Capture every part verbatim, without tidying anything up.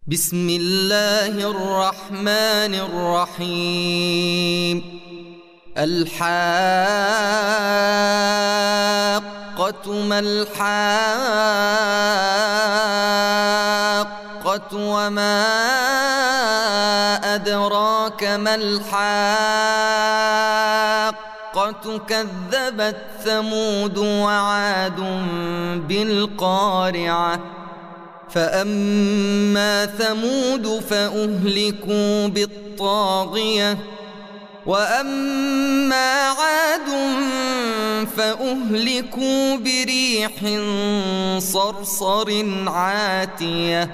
بسم الله الرحمن الرحيم. الحاقة ما الحاقة وما أدراك ما الحاقة كذبت ثمود وعاد بالقارعة فأما ثمود فأهلكوا بالطاغية وأما عاد فأهلكوا بريح صرصر عاتية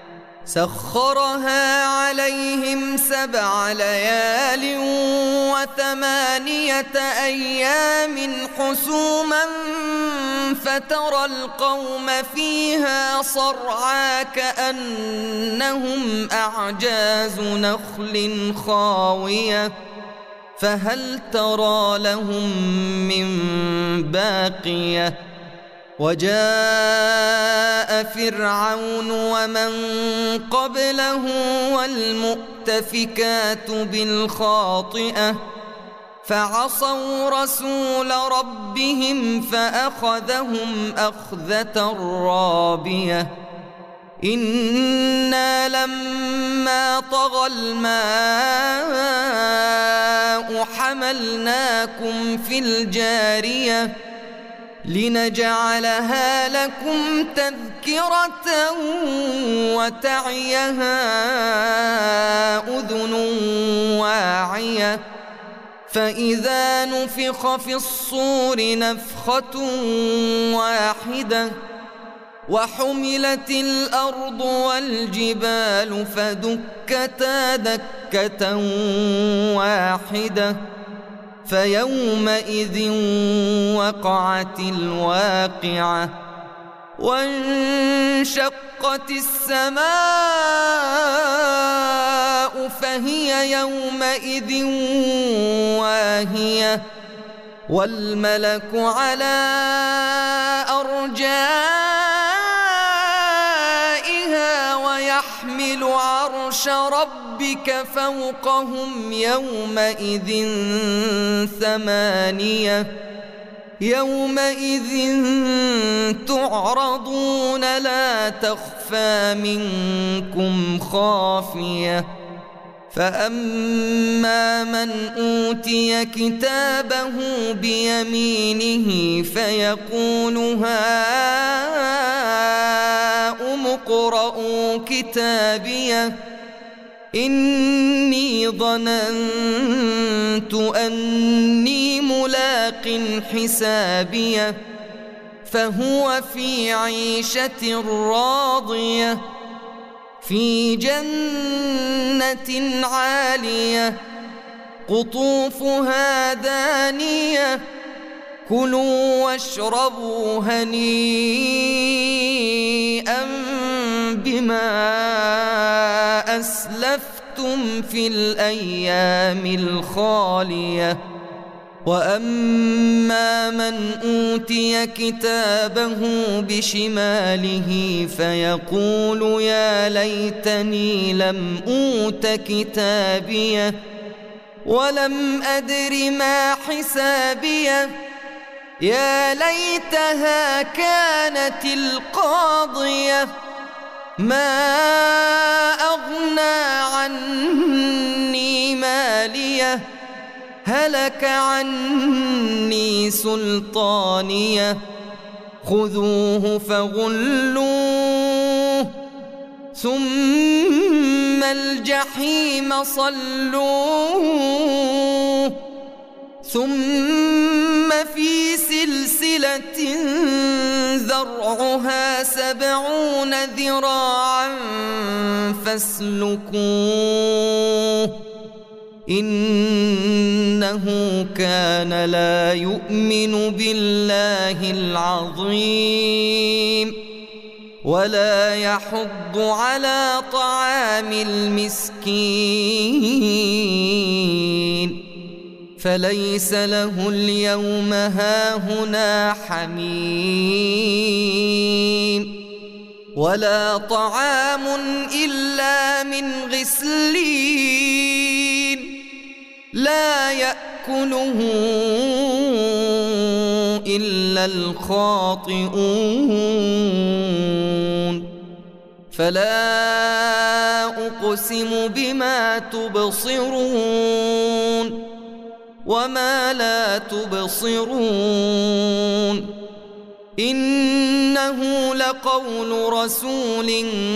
سخرها عليهم سبع ليال وثمانية أيام حسوما فترى القوم فيها صرعى كأنهم أعجاز نخل خاوية فهل ترى لهم من باقية وجاء فرعون ومن قبله والمؤتفكات بالخاطئة فعصوا رسول ربهم فأخذهم أخذة رابية إنا لما طغى الماء حملناكم في الجارية لنجعلها لكم تذكرة وتعيها أذن واعية فإذا نفخ في الصور نفخة واحدة وحملت الأرض والجبال فدكتا دكة واحدة فيومئذ وقعت الواقعة وانشقت السماء فهي يومئذ واهية والملك على أرجائها ويحمل عرش ربك فوقهم يومئذ ثمانية يومئذ تعرضون لا تخفى منكم خافية فأما من أوتي كتابه بيمينه فيقول هاؤم اقرءوا كتابيه إني ظننت أني ملاق حسابيه فهو في عيشة راضية في جنة عالية قطوفها دانية كلوا واشربوا هنيئا بما أسلفتم في الأيام الخالية وأما من أوتي كتابه بشماله فيقول يا ليتني لم أوت كتابيه ولم أدر ما حسابيه يا ليتها كانت القاضية ما أغنى عني ماليه هلك عني سلطانيه خذوه فغلوه ثم الجحيم صلوه ثم في سلسلة ذرعها سبعون ذراعا فاسلكوه إنه كان لا يؤمن بالله العظيم ولا يحض على طعام المسكين فليس له اليوم هاهنا حميم ولا طعام إلا من غسلين لا يأكله إلا الخاطئون فلا أقسم بما تبصرون وما لا تبصرون إنه لقول رسول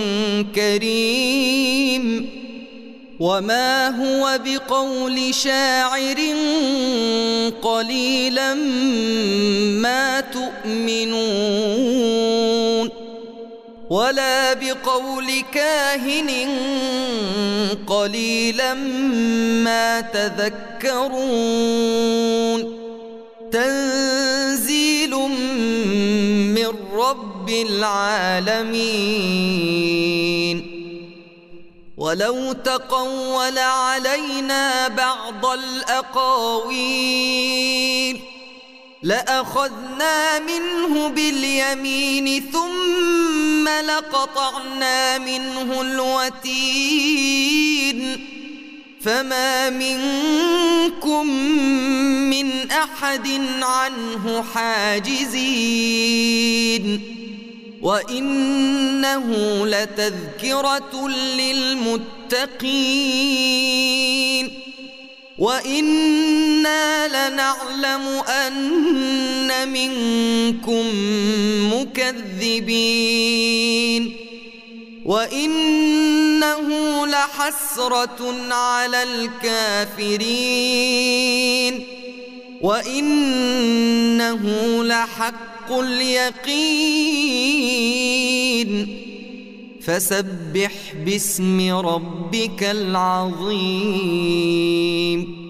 كريم وما هو بقول شاعر قليلا ما تؤمنون ولا بقول كاهن قليلا ما تذكرون تنزيل من رب العالمين ولو تقول علينا بعض الأقاويل لأخذنا منه باليمين ثم لقطعنا منه الوتين فما منكم من أحد عنه حاجزين وإنه لتذكرة للمتقين وإنا لنعلم أن منكم مكذبين وإنه لحسرة على الكافرين وإنه لحق اليقين فسبح باسم ربك العظيم